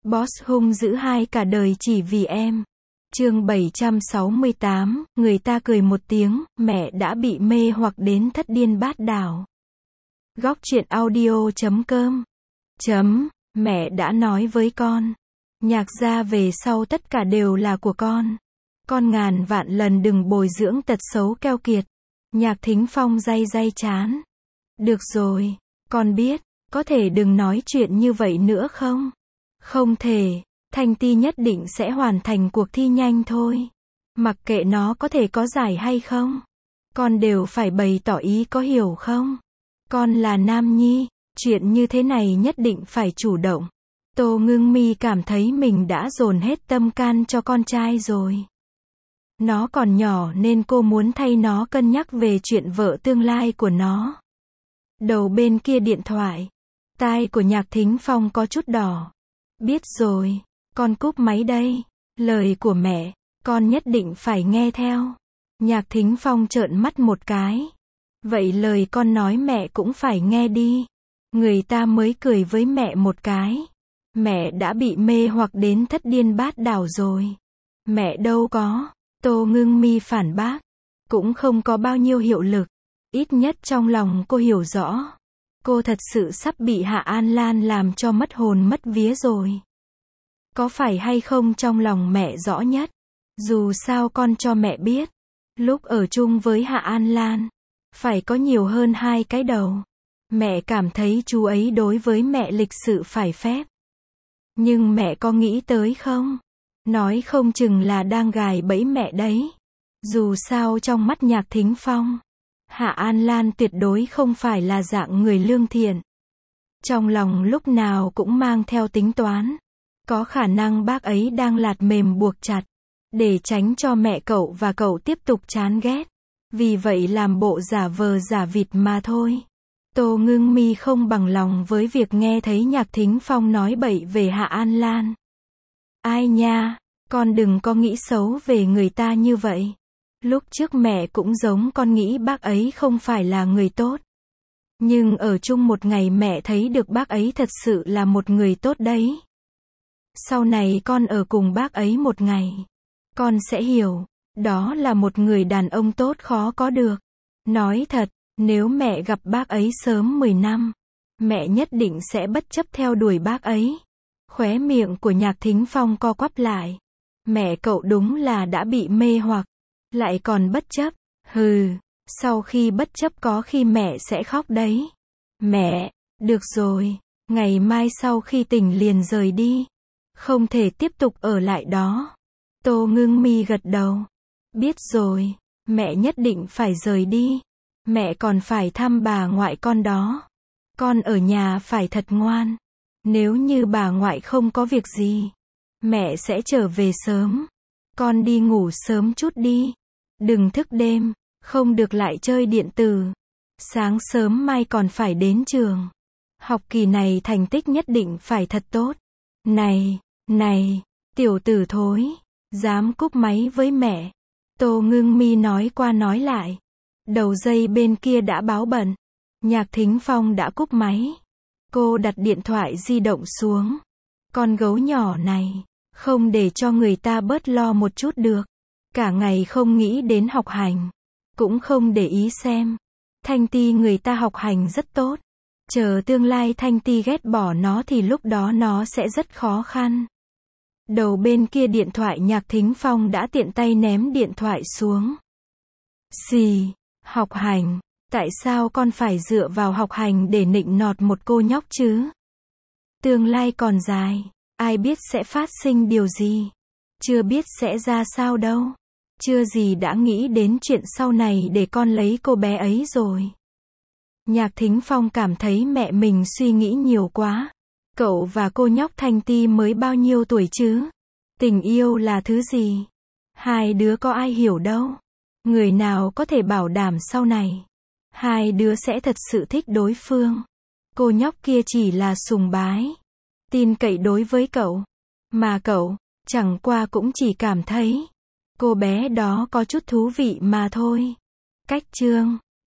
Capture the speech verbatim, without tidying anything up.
Boss hung dữ hai cả đời chỉ vì em. Chương bảy trăm sáu mươi tám, người ta cười một tiếng, mẹ đã bị mê hoặc đến thất điên bát đảo. Góc truyện audio chấm com chấm, mẹ đã nói với con. Nhạc gia về sau tất cả đều là của con. Con ngàn vạn lần đừng bồi dưỡng tật xấu keo kiệt. Nhạc Thính Phong day day chán. Được rồi, con biết, có thể đừng nói chuyện như vậy nữa không? Không thể, Thanh Ti nhất định sẽ hoàn thành cuộc thi nhanh thôi. Mặc kệ nó có thể có giải hay không. Con đều phải bày tỏ ý có hiểu không? Con là nam nhi, chuyện như thế này nhất định phải chủ động. Tô Ngưng Mi cảm thấy mình đã dồn hết tâm can cho con trai rồi. Nó còn nhỏ nên cô muốn thay nó cân nhắc về chuyện vợ tương lai của nó. Đầu bên kia điện thoại, tai của Nhạc Thính Phong có chút đỏ. Biết rồi, con cúp máy đây. Lời của mẹ, con nhất định phải nghe theo. Nhạc Thính Phong trợn mắt một cái. Vậy lời con nói mẹ cũng phải nghe đi. Người ta mới cười với mẹ một cái. Mẹ đã bị mê hoặc đến thất điên bát đảo rồi. Mẹ đâu có. Tô Ngưng Mi phản bác. Cũng không có bao nhiêu hiệu lực. Ít nhất trong lòng cô hiểu rõ. Cô thật sự sắp bị Hạ An Lan làm cho mất hồn mất vía rồi. Có phải hay không trong lòng mẹ rõ nhất. Dù sao con cho mẹ biết. Lúc ở chung với Hạ An Lan, phải có nhiều hơn hai cái đầu. Mẹ cảm thấy chú ấy đối với mẹ lịch sự phải phép. Nhưng mẹ có nghĩ tới không? Nói không chừng là đang gài bẫy mẹ đấy. Dù sao trong mắt Nhạc Thính Phong, Hạ An Lan tuyệt đối không phải là dạng người lương thiện. Trong lòng lúc nào cũng mang theo tính toán. Có khả năng bác ấy đang lạt mềm buộc chặt, để tránh cho mẹ cậu và cậu tiếp tục chán ghét. Vì vậy làm bộ giả vờ giả vịt mà thôi. Tô Ngưng Mi không bằng lòng với việc nghe thấy Nhạc Thính Phong nói bậy về Hạ An Lan. Ai nha, con đừng có nghĩ xấu về người ta như vậy. Lúc trước mẹ cũng giống con nghĩ bác ấy không phải là người tốt. Nhưng ở chung một ngày mẹ thấy được bác ấy thật sự là một người tốt đấy. Sau này con ở cùng bác ấy một ngày, con sẽ hiểu, đó là một người đàn ông tốt khó có được. Nói thật, nếu mẹ gặp bác ấy sớm mười năm, mẹ nhất định sẽ bất chấp theo đuổi bác ấy. Khóe miệng của Nhạc Thính Phong co quắp lại. Mẹ cậu đúng là đã bị mê hoặc, lại còn bất chấp. Hừ, sau khi bất chấp có khi mẹ sẽ khóc đấy. Mẹ, được rồi, ngày mai sau khi tỉnh liền rời đi. Không thể tiếp tục ở lại đó. Tô Ngưng Mi gật đầu. Biết rồi, mẹ nhất định phải rời đi. Mẹ còn phải thăm bà ngoại con đó. Con ở nhà phải thật ngoan. Nếu như bà ngoại không có việc gì, mẹ sẽ trở về sớm. Con đi ngủ sớm chút đi. Đừng thức đêm, không được lại chơi điện tử. Sáng sớm mai còn phải đến trường. Học kỳ này thành tích nhất định phải thật tốt. Này, này, tiểu tử thối, dám cúp máy với mẹ. Tô Ngưng Mi nói qua nói lại. Đầu dây bên kia đã báo bận. Nhạc Thính Phong đã cúp máy. Cô đặt điện thoại di động xuống. Con gấu nhỏ này, không để cho người ta bớt lo một chút được. Cả ngày không nghĩ đến học hành, cũng không để ý xem. Thanh Ti người ta học hành rất tốt. Chờ tương lai Thanh Ti ghét bỏ nó thì lúc đó nó sẽ rất khó khăn. Đầu bên kia điện thoại Nhạc Thính Phong đã tiện tay ném điện thoại xuống. Xì, học hành, tại sao con phải dựa vào học hành để nịnh nọt một cô nhóc chứ? Tương lai còn dài, ai biết sẽ phát sinh điều gì? Chưa biết sẽ ra sao đâu. Chưa gì đã nghĩ đến chuyện sau này để con lấy cô bé ấy rồi. Nhạc Thính Phong cảm thấy mẹ mình suy nghĩ nhiều quá. Cậu và cô nhóc Thanh Ti mới bao nhiêu tuổi chứ? Tình yêu là thứ gì? Hai đứa có ai hiểu đâu. Người nào có thể bảo đảm sau này hai đứa sẽ thật sự thích đối phương. Cô nhóc kia chỉ là sùng bái, tin cậy đối với cậu. Mà cậu, chẳng qua cũng chỉ cảm thấy cô bé đó có chút thú vị mà thôi. Cách chương